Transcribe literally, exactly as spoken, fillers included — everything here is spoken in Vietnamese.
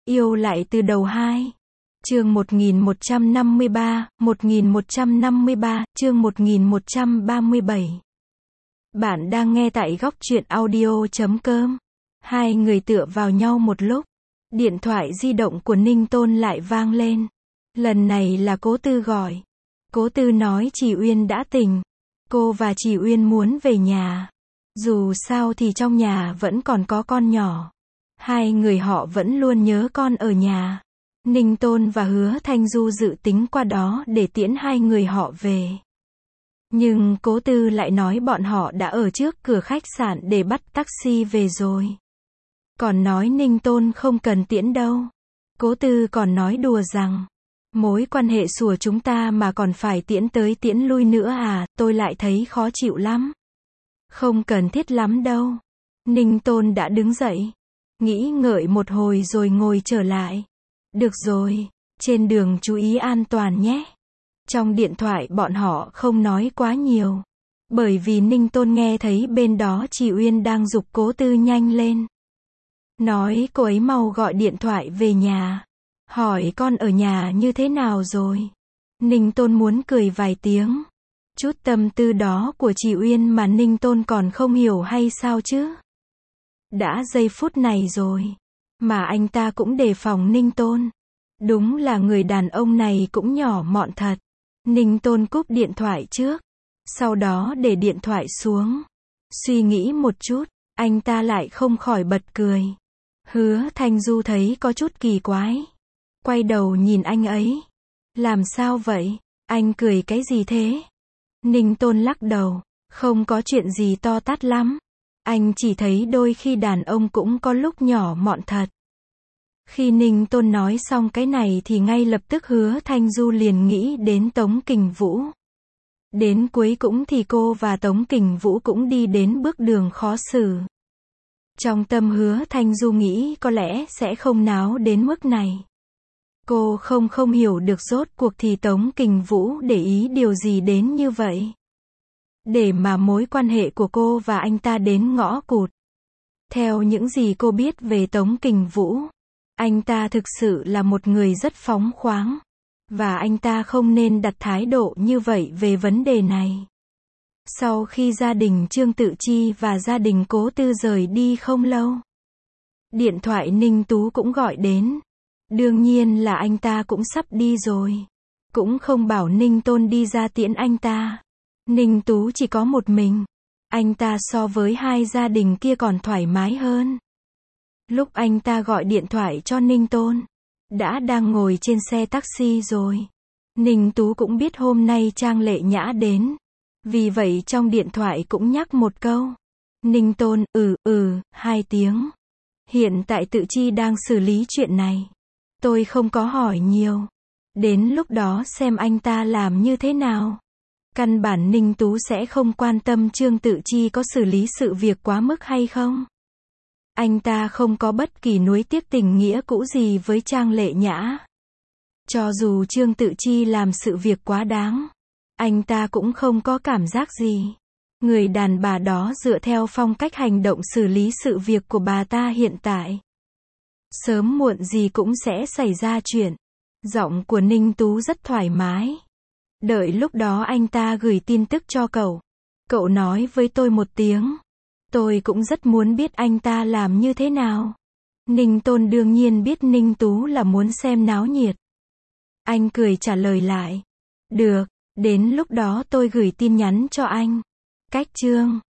Yêu lại từ đầu hai. Chương một nghìn một trăm năm mươi ba, một nghìn một trăm năm mươi ba, chương một nghìn một trăm ba mươi bảy. Bạn đang nghe tại góc truyện audio chấm com. Hai người tựa vào nhau một lúc. Điện thoại di động của Ninh Tôn lại vang lên. Lần này là Cố Tư gọi. Cố Tư nói chị Uyên đã tỉnh. Cô và chị Uyên muốn về nhà. Dù sao thì trong nhà vẫn còn có con nhỏ. Hai người họ vẫn luôn nhớ con ở nhà. Ninh Tôn và Hứa Thanh Du dự tính qua đó để tiễn hai người họ về. Nhưng Cố Tư lại nói bọn họ đã ở trước cửa khách sạn để bắt taxi về rồi. Còn nói Ninh Tôn không cần tiễn đâu. Cố Tư còn nói đùa rằng, mối quan hệ của chúng ta mà còn phải tiễn tới tiễn lui nữa à, tôi lại thấy khó chịu lắm. Không cần thiết lắm đâu. Ninh Tôn đã đứng dậy. Nghĩ ngợi một hồi rồi ngồi trở lại. Được rồi, trên đường chú ý an toàn nhé. Trong điện thoại bọn họ không nói quá nhiều. Bởi vì Ninh Tôn nghe thấy bên đó chị Uyên đang giục Cố Tư nhanh lên. Nói cô ấy mau gọi điện thoại về nhà. Hỏi con ở nhà như thế nào rồi. Ninh Tôn muốn cười vài tiếng. Chút tâm tư đó của chị Uyên mà Ninh Tôn còn không hiểu hay sao chứ. Đã giây phút này rồi. Mà anh ta cũng đề phòng Ninh Tôn. Đúng là người đàn ông này cũng nhỏ mọn thật. Ninh Tôn cúp điện thoại trước. Sau đó để điện thoại xuống. Suy nghĩ một chút, anh ta lại không khỏi bật cười. Hứa Thanh Du thấy có chút kỳ quái. Quay đầu nhìn anh ấy. Làm sao vậy? Anh cười cái gì thế? Ninh Tôn lắc đầu. Không có chuyện gì to tát lắm. Anh chỉ thấy đôi khi đàn ông cũng có lúc nhỏ mọn thật. Khi Ninh Tôn nói xong cái này thì ngay lập tức Hứa Thanh Du liền nghĩ đến Tống Kình Vũ. Đến cuối cũng thì cô và Tống Kình Vũ cũng đi đến bước đường khó xử. Trong tâm Hứa Thanh Du nghĩ có lẽ sẽ không náo đến mức này. Cô không không hiểu được rốt cuộc thì Tống Kình Vũ để ý điều gì đến như vậy. Để mà mối quan hệ của cô và anh ta đến ngõ cụt. Theo những gì cô biết về Tống Kình Vũ, anh ta thực sự là một người rất phóng khoáng. Và anh ta không nên đặt thái độ như vậy về vấn đề này. Sau khi gia đình Trương Tự Chi và gia đình Cố Tư rời đi không lâu, điện thoại Ninh Tú cũng gọi đến. Đương nhiên là anh ta cũng sắp đi rồi. Cũng không bảo Ninh Tôn đi ra tiễn anh ta. Ninh Tú chỉ có một mình. Anh ta so với hai gia đình kia còn thoải mái hơn. Lúc anh ta gọi điện thoại cho Ninh Tôn, đã đang ngồi trên xe taxi rồi. Ninh Tú cũng biết hôm nay Trang Lệ Nhã đến. Vì vậy trong điện thoại cũng nhắc một câu. Ninh Tôn, ừ, ừ, hai tiếng. Hiện tại Tự Chi đang xử lý chuyện này. Tôi không có hỏi nhiều. Đến lúc đó xem anh ta làm như thế nào. Căn bản Ninh Tú sẽ không quan tâm Trương Tự Chi có xử lý sự việc quá mức hay không. Anh ta không có bất kỳ nuối tiếc tình nghĩa cũ gì với Trang Lệ Nhã. Cho dù Trương Tự Chi làm sự việc quá đáng, anh ta cũng không có cảm giác gì. Người đàn bà đó dựa theo phong cách hành động xử lý sự việc của bà ta hiện tại. Sớm muộn gì cũng sẽ xảy ra chuyện. Giọng của Ninh Tú rất thoải mái. Đợi lúc đó anh ta gửi tin tức cho cậu. Cậu nói với tôi một tiếng. Tôi cũng rất muốn biết anh ta làm như thế nào. Ninh Tôn đương nhiên biết Ninh Tú là muốn xem náo nhiệt. Anh cười trả lời lại. Được, đến lúc đó tôi gửi tin nhắn cho anh. Cách chương